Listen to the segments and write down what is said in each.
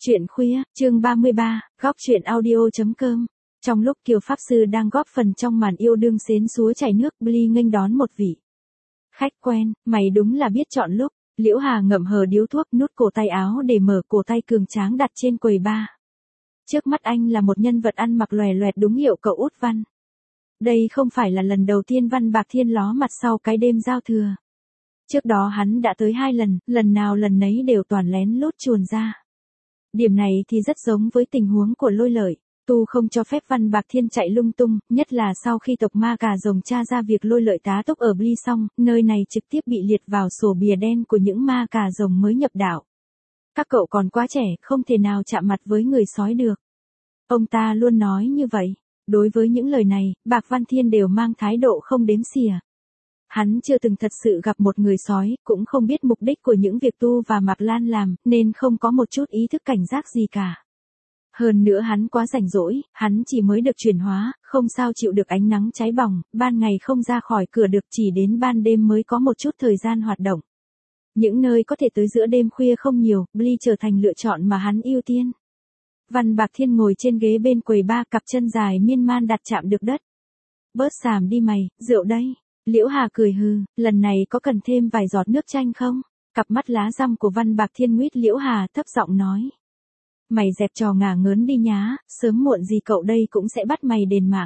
Chuyện khuya, chương 33, góc chuyện audio.com. Trong lúc Kiều Pháp Sư đang góp phần trong màn yêu đương xến xúa chảy nước, Bly nghênh đón một vị khách quen. Mày đúng là biết chọn lúc. Liễu Hà ngậm hờ điếu thuốc, nút cổ tay áo để mở cổ tay cường tráng đặt trên quầy bar. Trước mắt anh là một nhân vật ăn mặc lòe loẹt đúng hiệu cậu Út Văn. Đây không phải là lần đầu tiên Văn Bạc Thiên ló mặt sau cái đêm giao thừa. Trước đó hắn đã tới 2 lần, lần nào lần nấy đều toàn lén lút chuồn ra. Điểm này thì rất giống với tình huống của Lôi Lợi. Tu không cho phép Văn Bạc Thiên chạy lung tung, nhất là sau khi tộc ma cà rồng tra ra việc Lôi Lợi tá túc ở Bly xong, nơi này trực tiếp bị liệt vào sổ bìa đen của những ma cà rồng mới nhập đạo. Các cậu còn quá trẻ, không thể nào chạm mặt với người sói được. Ông ta luôn nói như vậy. Đối với những lời này, Bạc Văn Thiên đều mang thái độ không đếm xỉa. Hắn chưa từng thật sự gặp một người sói, cũng không biết mục đích của những việc Tu và Mạc Lan làm, nên không có một chút ý thức cảnh giác gì cả. Hơn nữa hắn quá rảnh rỗi, hắn chỉ mới được chuyển hóa, không sao chịu được ánh nắng cháy bỏng, ban ngày không ra khỏi cửa được, chỉ đến ban đêm mới có một chút thời gian hoạt động. Những nơi có thể tới giữa đêm khuya không nhiều, Bly trở thành lựa chọn mà hắn ưu tiên. Văn Bạc Thiên ngồi trên ghế bên quầy bar, cặp chân dài miên man đặt chạm được đất. Bớt xàm đi mày, rượu đây. Liễu Hà cười hừ, lần này có cần thêm vài giọt nước chanh không? Cặp mắt lá răm của Văn Bạc Thiên nguyết Liễu Hà thấp giọng nói. Mày dẹp trò ngả ngớn đi nhá, sớm muộn gì cậu đây cũng sẽ bắt mày đền mạng.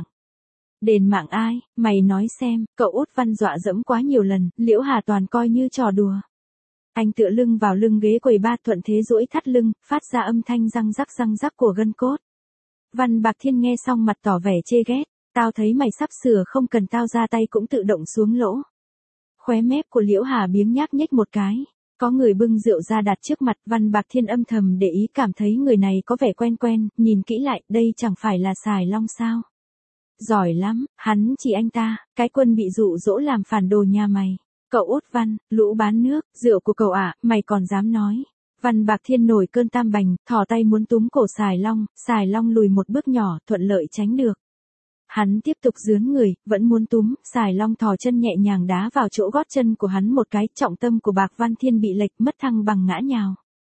Đền mạng ai, mày nói xem, cậu Út Văn dọa dẫm quá nhiều lần, Liễu Hà toàn coi như trò đùa. Anh tựa lưng vào lưng ghế quầy bar, thuận thế duỗi thắt lưng, phát ra âm thanh răng rắc của gân cốt. Văn Bạc Thiên nghe xong mặt tỏ vẻ chê ghét. Tao thấy mày sắp sửa không cần tao ra tay cũng tự động xuống lỗ. Khóe mép của Liễu Hà biếng nhác nhếch một cái. Có người bưng rượu ra đặt trước mặt, Văn Bạc Thiên âm thầm để ý, cảm thấy người này có vẻ quen quen, nhìn kỹ lại, đây chẳng phải là Sài Long sao? Giỏi lắm, hắn chỉ anh ta, cái quân bị dụ dỗ làm phản đồ nhà mày. Cậu Út Văn, lũ bán nước, rượu của cậu ạ, mày còn dám nói. Văn Bạc Thiên nổi cơn tam bành, thò tay muốn túm cổ Sài Long lùi một bước nhỏ, thuận lợi tránh được. Hắn tiếp tục dướn người, vẫn muốn túm, Sài Long thò chân nhẹ nhàng đá vào chỗ gót chân của hắn một cái, trọng tâm của Bạc Văn Thiên bị lệch, mất thăng bằng ngã nhào.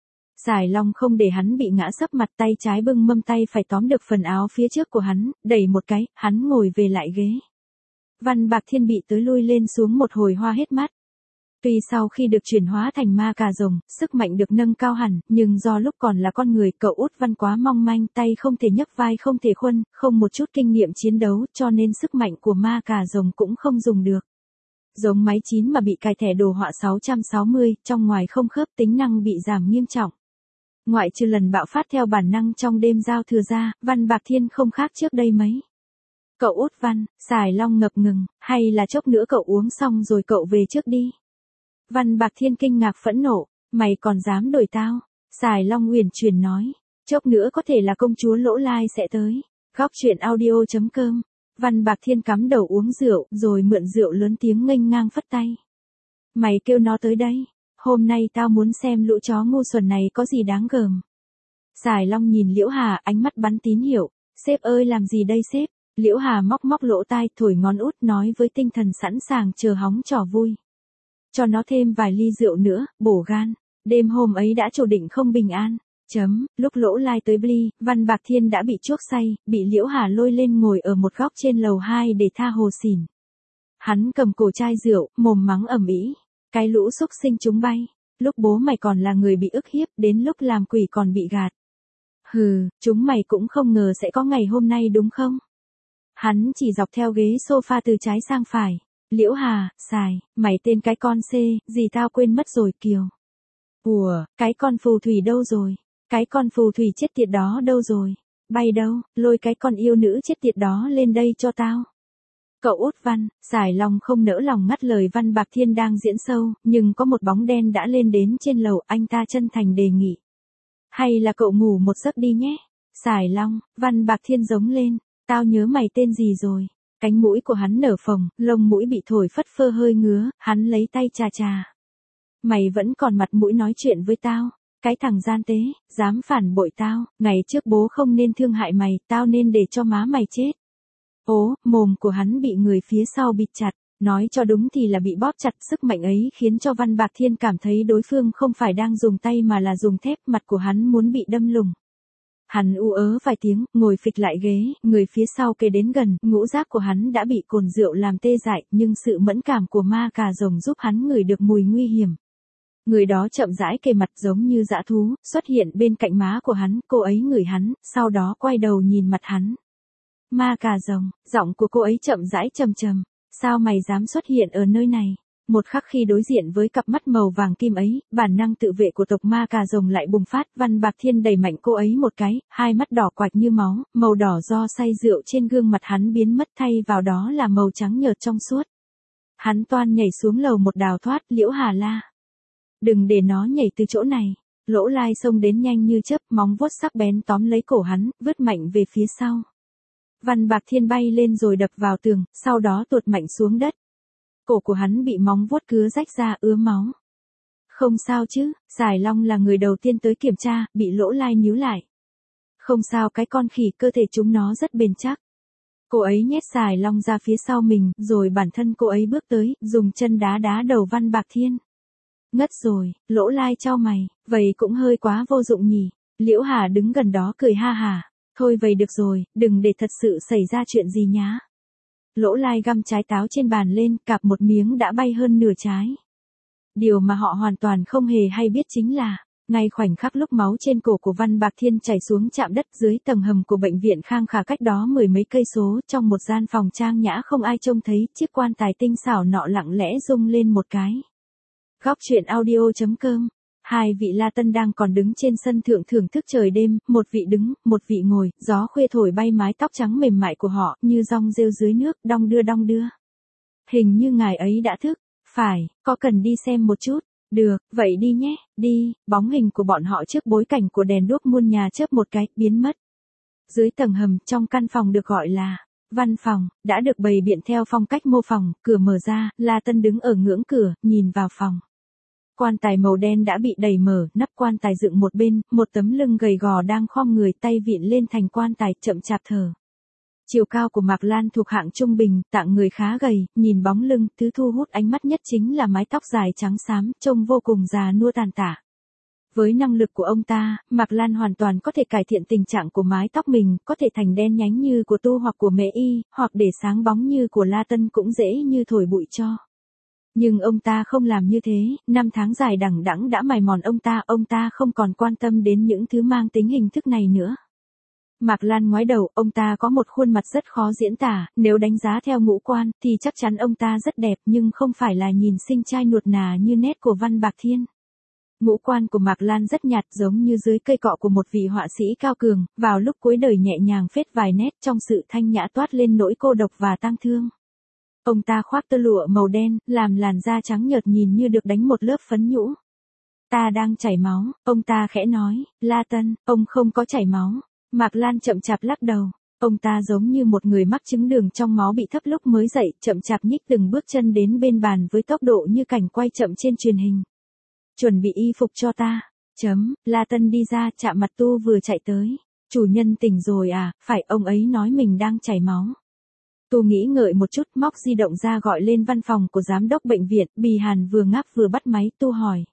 Sài Long không để hắn bị ngã sấp mặt, tay trái bưng mâm, tay phải tóm được phần áo phía trước của hắn, đẩy một cái, hắn ngồi về lại ghế. Văn Bạc Thiên bị tới lui lên xuống một hồi hoa hết mắt. Tuy sau khi được chuyển hóa thành ma cà rồng, sức mạnh được nâng cao hẳn, nhưng do lúc còn là con người, cậu Út Văn quá mong manh, tay không thể nhấc, vai không thể khuân, không một chút kinh nghiệm chiến đấu, cho nên sức mạnh của ma cà rồng cũng không dùng được. Giống máy 9 mà bị cài thẻ đồ họa 660, trong ngoài không khớp, tính năng bị giảm nghiêm trọng. Ngoại trừ lần bạo phát theo bản năng trong đêm giao thừa ra, Văn Bạc Thiên không khác trước đây mấy. Cậu Út Văn, Sài Long ngập ngừng, hay là chốc nữa cậu uống xong rồi cậu về trước đi. Văn Bạc Thiên kinh ngạc phẫn nộ, mày còn dám đuổi tao? Sài Long uyển chuyển nói, chốc nữa có thể là công chúa Lỗ Lai sẽ tới. Góc chuyện audio.com. Văn Bạc Thiên cắm đầu uống rượu, rồi mượn rượu lớn tiếng nghênh ngang phất tay. Mày kêu nó tới đây, hôm nay tao muốn xem lũ chó ngu xuẩn này có gì đáng gờm. Sài Long nhìn Liễu Hà, ánh mắt bắn tín hiệu, sếp ơi làm gì đây sếp? Liễu Hà móc lỗ tai, thổi ngón út, nói với tinh thần sẵn sàng chờ hóng trò vui. Cho nó thêm vài ly rượu nữa, bổ gan. Đêm hôm ấy đã chủ định không bình an. Lúc Lỗ Lai tới Bly, Văn Bạc Thiên đã bị chuốc say, bị Liễu Hà lôi lên ngồi ở một góc trên lầu 2 để tha hồ xỉn. Hắn cầm cổ chai rượu, mồm mắng ầm ĩ. Cái lũ xúc sinh chúng bay. Lúc bố mày còn là người bị ức hiếp, đến lúc làm quỷ còn bị gạt. Hừ, chúng mày cũng không ngờ sẽ có ngày hôm nay đúng không? Hắn chỉ dọc theo ghế sofa từ trái sang phải. Liễu Hà, Sài, mày tên cái con C, gì tao quên mất rồi Kiều. Ủa, cái con phù thủy đâu rồi? Cái con phù thủy chết tiệt đó đâu rồi? Bay đâu, lôi cái con yêu nữ chết tiệt đó lên đây cho tao. Cậu Út Văn, Sài Long không nỡ lòng ngắt lời Văn Bạc Thiên đang diễn sâu, nhưng có một bóng đen đã lên đến trên lầu, anh ta chân thành đề nghị. Hay là cậu ngủ một giấc đi nhé? Sài Long, Văn Bạc Thiên giống lên, tao nhớ mày tên gì rồi? Cánh mũi của hắn nở phồng, lông mũi bị thổi phất phơ hơi ngứa, hắn lấy tay chà. Mày vẫn còn mặt mũi nói chuyện với tao, cái thằng gian tế, dám phản bội tao, ngày trước bố không nên thương hại mày, tao nên để cho má mày chết. Ố, mồm của hắn bị người phía sau bịt chặt, Nói cho đúng thì là bị bóp chặt, sức mạnh ấy khiến cho Văn Bạc Thiên cảm thấy đối phương không phải đang dùng tay mà là dùng thép, mặt của hắn muốn bị đâm lủng. Hắn u ớ vài tiếng, ngồi phịch lại ghế, người phía sau kề đến gần, ngũ giác của hắn đã bị cồn rượu làm tê dại, nhưng sự mẫn cảm của ma cà rồng giúp hắn ngửi được mùi nguy hiểm. Người đó chậm rãi kề mặt giống như dã thú, xuất hiện bên cạnh má của hắn, cô ấy ngửi hắn, sau đó quay đầu nhìn mặt hắn. Ma cà rồng, giọng của cô ấy chậm rãi trầm trầm, sao mày dám xuất hiện ở nơi này? Một khắc khi đối diện với cặp mắt màu vàng kim ấy, bản năng tự vệ của tộc ma cà rồng lại bùng phát, Văn Bạc Thiên đẩy mạnh cô ấy một cái, hai mắt đỏ quạch như máu, màu đỏ do say rượu trên gương mặt hắn biến mất thay vào đó là màu trắng nhợt trong suốt. Hắn toan nhảy xuống lầu một đào thoát, Liễu Hà la. Đừng để nó nhảy từ chỗ này. Lỗ Lai xông đến nhanh như chớp, móng vuốt sắc bén tóm lấy cổ hắn, vứt mạnh về phía sau. Văn Bạc Thiên bay lên rồi đập vào tường, sau đó tuột mạnh xuống đất. Cổ của hắn bị móng vuốt cứa rách ra ứa máu. Không sao chứ, Sải Long là người đầu tiên tới kiểm tra, bị Lỗ Lai níu lại. Không sao, cái con khỉ, cơ thể chúng nó rất bền chắc. Cô ấy nhét Sải Long ra phía sau mình, rồi bản thân cô ấy bước tới, dùng chân đá đá đầu Văn Bạc Thiên. Ngất rồi, Lỗ Lai chau mày, vậy cũng hơi quá vô dụng nhỉ. Liễu Hà đứng gần đó cười ha hà. Thôi vậy được rồi, đừng để thật sự xảy ra chuyện gì nhá. Lỗ Lai găm trái táo trên bàn lên, cạp một miếng đã bay hơn nửa trái. Điều mà họ hoàn toàn không hề hay biết chính là, ngay khoảnh khắc lúc máu trên cổ của Văn Bạc Thiên chảy xuống chạm đất dưới tầng hầm của bệnh viện Khang Khả cách đó mười mấy cây số, trong một gian phòng trang nhã không ai trông thấy, chiếc quan tài tinh xảo nọ lặng lẽ rung lên một cái. Góc truyện audio.com. Hai vị La Tân đang còn đứng trên sân thượng thưởng thức trời đêm, một vị đứng, một vị ngồi, gió khuya thổi bay mái tóc trắng mềm mại của họ, như dong rêu dưới nước, đong đưa đong đưa. Hình như ngài ấy đã thức. Phải, có cần đi xem một chút? Được, vậy đi nhé, đi. Bóng hình của bọn họ trước bối cảnh của đèn đuốc muôn nhà chớp một cái, biến mất. Dưới tầng hầm, trong căn phòng được gọi là văn phòng, đã được bày biện theo phong cách mô phỏng, cửa mở ra, La Tân đứng ở ngưỡng cửa, nhìn vào phòng. Quan tài màu đen đã bị đẩy mở, nắp quan tài dựng một bên, một tấm lưng gầy gò đang khom người, tay vịn lên thành quan tài, chậm chạp thở. Chiều cao của Mạc Lan thuộc hạng trung bình, tạng người khá gầy, nhìn bóng lưng, thứ thu hút ánh mắt nhất chính là mái tóc dài trắng xám, trông vô cùng già nua tàn tả. Với năng lực của ông ta, Mạc Lan hoàn toàn có thể cải thiện tình trạng của mái tóc mình, có thể thành đen nhánh như của Tu hoặc của Mễ Y, hoặc để sáng bóng như của La Tân cũng dễ như thổi bụi cho. Nhưng ông ta không làm như thế, năm tháng dài đằng đẵng đã mài mòn ông ta không còn quan tâm đến những thứ mang tính hình thức này nữa. Mạc Lan ngoái đầu, ông ta có một khuôn mặt rất khó diễn tả, nếu đánh giá theo ngũ quan, thì chắc chắn ông ta rất đẹp nhưng không phải là nhìn xinh trai nuột nà như nét của Văn Bạc Thiên. Ngũ quan của Mạc Lan rất nhạt giống như dưới cây cọ của một vị họa sĩ cao cường, vào lúc cuối đời nhẹ nhàng phết vài nét trong sự thanh nhã toát lên nỗi cô độc và tang thương. Ông ta khoác tơ lụa màu đen, làm làn da trắng nhợt nhìn như được đánh một lớp phấn nhũ. Ta đang chảy máu, ông ta khẽ nói, La Tân, ông không có chảy máu. Mạc Lan chậm chạp lắc đầu. Ông ta giống như một người mắc chứng đường trong máu bị thấp lúc mới dậy, chậm chạp nhích từng bước chân đến bên bàn với tốc độ như cảnh quay chậm trên truyền hình. Chuẩn bị y phục cho ta. La Tân đi ra, chạm mặt Tu vừa chạy tới. Chủ nhân tỉnh rồi à, phải, ông ấy nói mình đang chảy máu. Tu nghĩ ngợi một chút, móc di động ra gọi lên văn phòng của giám đốc bệnh viện, Bì Hàn vừa ngáp vừa bắt máy. Tu hỏi.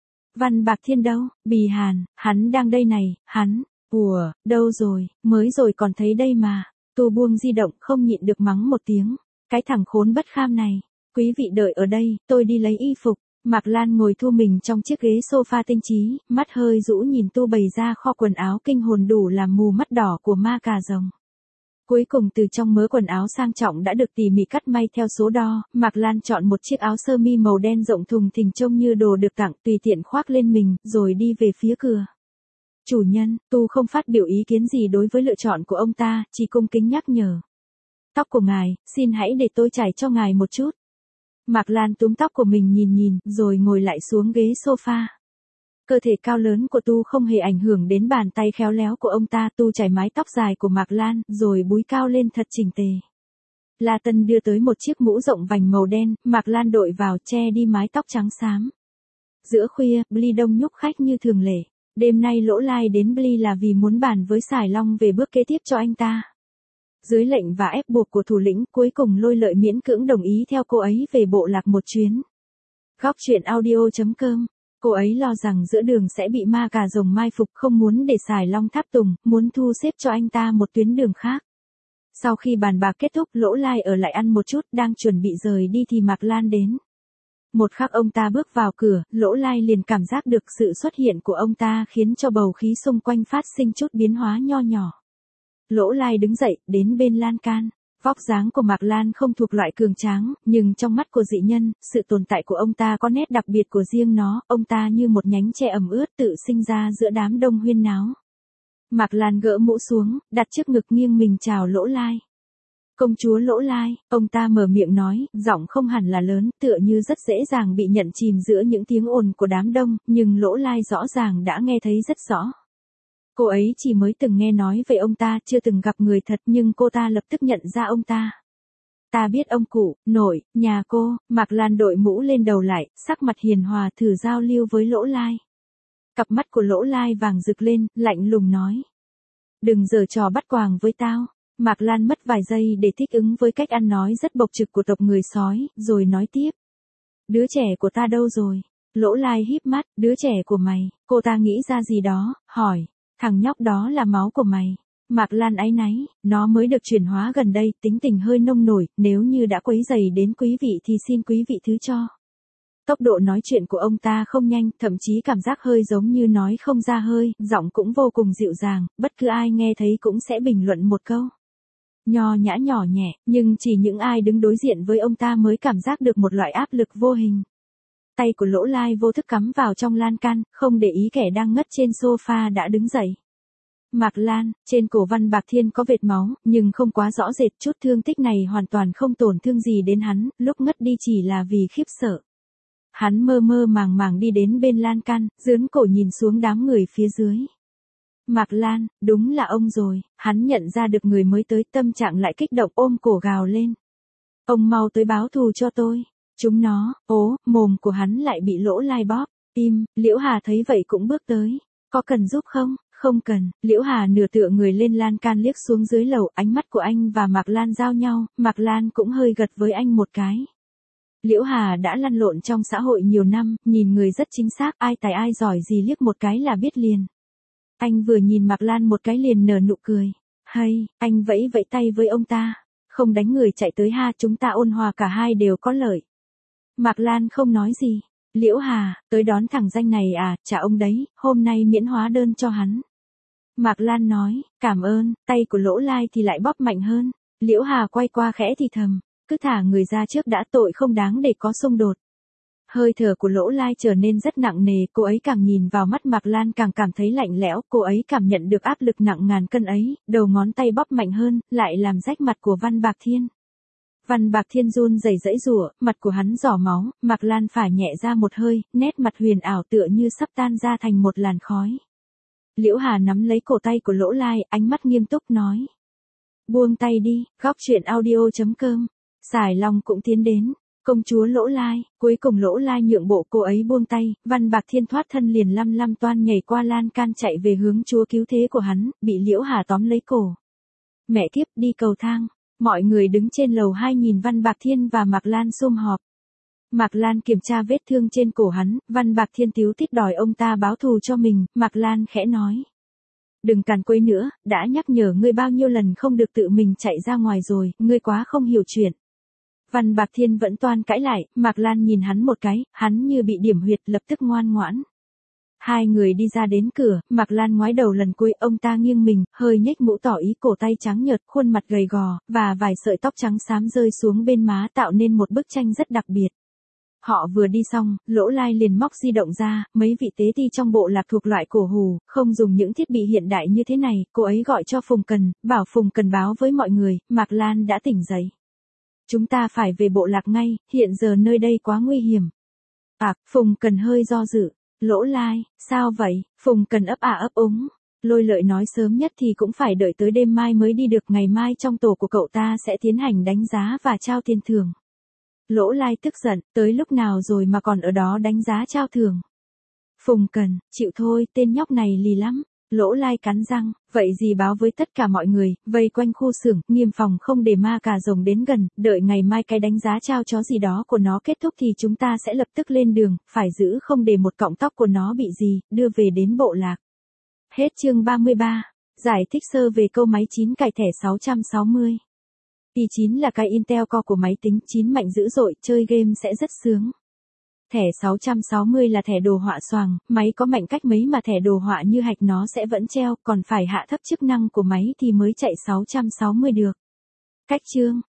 Văn Bạc Thiên đâu? Bì Hàn, hắn đang đây này, hắn. Ủa, đâu rồi, mới rồi còn thấy đây mà. Tu buông di động, không nhịn được mắng một tiếng. Cái thằng khốn bất kham này. Quý vị đợi ở đây, tôi đi lấy y phục. Mạc Lan ngồi thu mình trong chiếc ghế sofa tinh trí, mắt hơi rũ nhìn Tu bày ra kho quần áo kinh hồn đủ làm mù mắt đỏ của ma cà rồng. Cuối cùng từ trong mớ quần áo sang trọng đã được tỉ mỉ cắt may theo số đo, Mạc Lan chọn một chiếc áo sơ mi màu đen rộng thùng thình trông như đồ được tặng, tùy tiện khoác lên mình, rồi đi về phía cửa. Chủ nhân, Tu không phát biểu ý kiến gì đối với lựa chọn của ông ta, chỉ cung kính nhắc nhở. Tóc của ngài, xin hãy để tôi chải cho ngài một chút. Mạc Lan túm tóc của mình nhìn, rồi ngồi lại xuống ghế sofa. Cơ thể cao lớn của Tu không hề ảnh hưởng đến bàn tay khéo léo của ông ta. Tu chải mái tóc dài của Mạc Lan, rồi búi cao lên thật chỉnh tề. La Tân đưa tới một chiếc mũ rộng vành màu đen, Mạc Lan đội vào che đi mái tóc trắng xám. Giữa khuya, Bly đông nhúc khách như thường lệ. Đêm nay Lỗ Lai đến Bly là vì muốn bàn với Sải Long về bước kế tiếp cho anh ta. Dưới lệnh và ép buộc của thủ lĩnh, cuối cùng Lôi Lợi miễn cưỡng đồng ý theo cô ấy về bộ lạc một chuyến. Góc truyện audio.com. Cô ấy lo rằng giữa đường sẽ bị ma cà rồng mai phục, không muốn để Sải Long tháp tùng, muốn thu xếp cho anh ta một tuyến đường khác. Sau khi bàn bạc kết thúc, Lỗ Lai ở lại ăn một chút, đang chuẩn bị rời đi thì Mạc Lan đến. Một khắc ông ta bước vào cửa, Lỗ Lai liền cảm giác được sự xuất hiện của ông ta khiến cho bầu khí xung quanh phát sinh chút biến hóa nho nhỏ. Lỗ Lai đứng dậy, đến bên lan can. Vóc dáng của Mạc Lan không thuộc loại cường tráng, nhưng trong mắt của dị nhân, sự tồn tại của ông ta có nét đặc biệt của riêng nó, ông ta như một nhánh tre ẩm ướt tự sinh ra giữa đám đông huyên náo. Mạc Lan gỡ mũ xuống, đặt trước ngực nghiêng mình chào Lỗ Lai. Công chúa Lỗ Lai, ông ta mở miệng nói, giọng không hẳn là lớn, tựa như rất dễ dàng bị nhận chìm giữa những tiếng ồn của đám đông, nhưng Lỗ Lai rõ ràng đã nghe thấy rất rõ. Cô ấy chỉ mới từng nghe nói về ông ta, chưa từng gặp người thật, nhưng cô ta lập tức nhận ra ông ta. Ta biết ông cụ, nội, nhà cô. Mạc Lan đội mũ lên đầu lại, sắc mặt hiền hòa thử giao lưu với Lỗ Lai. Cặp mắt của Lỗ Lai vàng rực lên, lạnh lùng nói. Đừng giở trò bắt quàng với tao. Mạc Lan mất vài giây để thích ứng với cách ăn nói rất bộc trực của tộc người sói, rồi nói tiếp. Đứa trẻ của ta đâu rồi? Lỗ Lai híp mắt, đứa trẻ của mày. Cô ta nghĩ ra gì đó, hỏi. Thằng nhóc đó là máu của mày. Mạc Lan áy náy, nó mới được chuyển hóa gần đây, tính tình hơi nông nổi, nếu như đã quấy rầy đến quý vị thì xin quý vị thứ cho. Tốc độ nói chuyện của ông ta không nhanh, thậm chí cảm giác hơi giống như nói không ra hơi, giọng cũng vô cùng dịu dàng, bất cứ ai nghe thấy cũng sẽ bình luận một câu. Nho nhã nhỏ nhẹ, nhưng chỉ những ai đứng đối diện với ông ta mới cảm giác được một loại áp lực vô hình. Tay của Lỗ Lai vô thức cắm vào trong lan can, không để ý kẻ đang ngất trên sofa đã đứng dậy. Mạc Lan, trên cổ Văn Bạc Thiên có vệt máu, nhưng không quá rõ rệt, chút thương tích này hoàn toàn không tổn thương gì đến hắn, lúc ngất đi chỉ là vì khiếp sợ. Hắn mơ mơ màng màng đi đến bên lan can, dướn cổ nhìn xuống đám người phía dưới. Mạc Lan, đúng là ông rồi, hắn nhận ra được người mới tới, tâm trạng lại kích động, ôm cổ gào lên. Ông mau tới báo thù cho tôi. Chúng nó, mồm của hắn lại bị Lỗ Lai bóp. Im, Liễu Hà thấy vậy cũng bước tới. Có cần giúp không? Không cần. Liễu Hà nửa tựa người lên lan can liếc xuống dưới lầu, ánh mắt của anh và Mạc Lan giao nhau, Mạc Lan cũng hơi gật với anh một cái. Liễu Hà đã lăn lộn trong xã hội nhiều năm, nhìn người rất chính xác, ai tài ai giỏi gì liếc một cái là biết liền. Anh vừa nhìn Mạc Lan một cái liền nở nụ cười. Hay, anh vẫy vẫy tay với ông ta. Không đánh người chạy tới ha, chúng ta ôn hòa cả hai đều có lợi. Mạc Lan không nói gì. Liễu Hà, tới đón thằng danh này à, trả ông đấy, hôm nay miễn hóa đơn cho hắn. Mạc Lan nói, cảm ơn, tay của Lỗ Lai thì lại bóp mạnh hơn. Liễu Hà quay qua khẽ thì thầm, cứ thả người ra trước đã, tội không đáng để có xung đột. Hơi thở của Lỗ Lai trở nên rất nặng nề, cô ấy càng nhìn vào mắt Mạc Lan càng cảm thấy lạnh lẽo, cô ấy cảm nhận được áp lực nặng ngàn cân ấy, đầu ngón tay bóp mạnh hơn, lại làm rách mặt của Văn Bạc Thiên. Văn Bạc Thiên run rẩy giãy giụa, mặt của hắn rỏ máu, Mạc Lan phải nhẹ ra một hơi, nét mặt huyền ảo tựa như sắp tan ra thành một làn khói. Liễu Hà nắm lấy cổ tay của Lỗ Lai, ánh mắt nghiêm túc nói. Buông tay đi, góc truyện audio.com. Sải Long cũng tiến đến. Công chúa Lỗ Lai, cuối cùng Lỗ Lai nhượng bộ, cô ấy buông tay, Văn Bạc Thiên thoát thân liền lăm lăm toan nhảy qua lan can chạy về hướng chúa cứu thế của hắn, bị Liễu Hà tóm lấy cổ. Mẹ kiếp, đi cầu thang. Mọi người đứng trên lầu 2 nhìn Văn Bạc Thiên và Mạc Lan sum họp. Mạc Lan kiểm tra vết thương trên cổ hắn, Văn Bạc Thiên tíu tít đòi ông ta báo thù cho mình, Mạc Lan khẽ nói. Đừng càn quấy nữa, đã nhắc nhở ngươi bao nhiêu lần không được tự mình chạy ra ngoài rồi, ngươi quá không hiểu chuyện. Văn Bạc Thiên vẫn toan cãi lại, Mạc Lan nhìn hắn một cái, hắn như bị điểm huyệt lập tức ngoan ngoãn. Hai người đi ra đến cửa, Mạc Lan ngoái đầu lần cuối, ông ta nghiêng mình, hơi nhếch mũ tỏ ý, cổ tay trắng nhợt, khuôn mặt gầy gò, và vài sợi tóc trắng xám rơi xuống bên má tạo nên một bức tranh rất đặc biệt. Họ vừa đi xong, Lỗ Lai liền móc di động ra, mấy vị tế ti trong bộ lạc thuộc loại cổ hù, không dùng những thiết bị hiện đại như thế này, cô ấy gọi cho Phùng Cần, bảo Phùng Cần báo với mọi người, Mạc Lan đã tỉnh dậy. Chúng ta phải về bộ lạc ngay, hiện giờ nơi đây quá nguy hiểm. Phùng Cần hơi do dự. Lỗ Lai, sao vậy? Phùng Cần ấp ấp úng. Lôi Lợi nói sớm nhất thì cũng phải đợi tới đêm mai mới đi được, ngày mai trong tổ của cậu ta sẽ tiến hành đánh giá và trao tiền thưởng. Lỗ Lai tức giận, tới lúc nào rồi mà còn ở đó đánh giá trao thưởng. Phùng Cần, chịu thôi, tên nhóc này lì lắm. Lỗ Lai cắn răng, vậy gì báo với tất cả mọi người, vây quanh khu xưởng, nghiêm phòng không để ma cà rồng đến gần, đợi ngày mai cái đánh giá trao chó gì đó của nó kết thúc thì chúng ta sẽ lập tức lên đường, phải giữ không để một cọng tóc của nó bị gì, đưa về đến bộ lạc. Hết chương 33. Giải thích sơ về câu máy 9 cài thẻ 660. i9 là cái Intel Core của máy tính 9 mạnh dữ dội, chơi game sẽ rất sướng. Thẻ 660 là thẻ đồ họa xoàng, máy có mạnh cách mấy mà thẻ đồ họa như hạch nó sẽ vẫn treo, còn phải hạ thấp chức năng của máy thì mới chạy 660 được. Cách chương,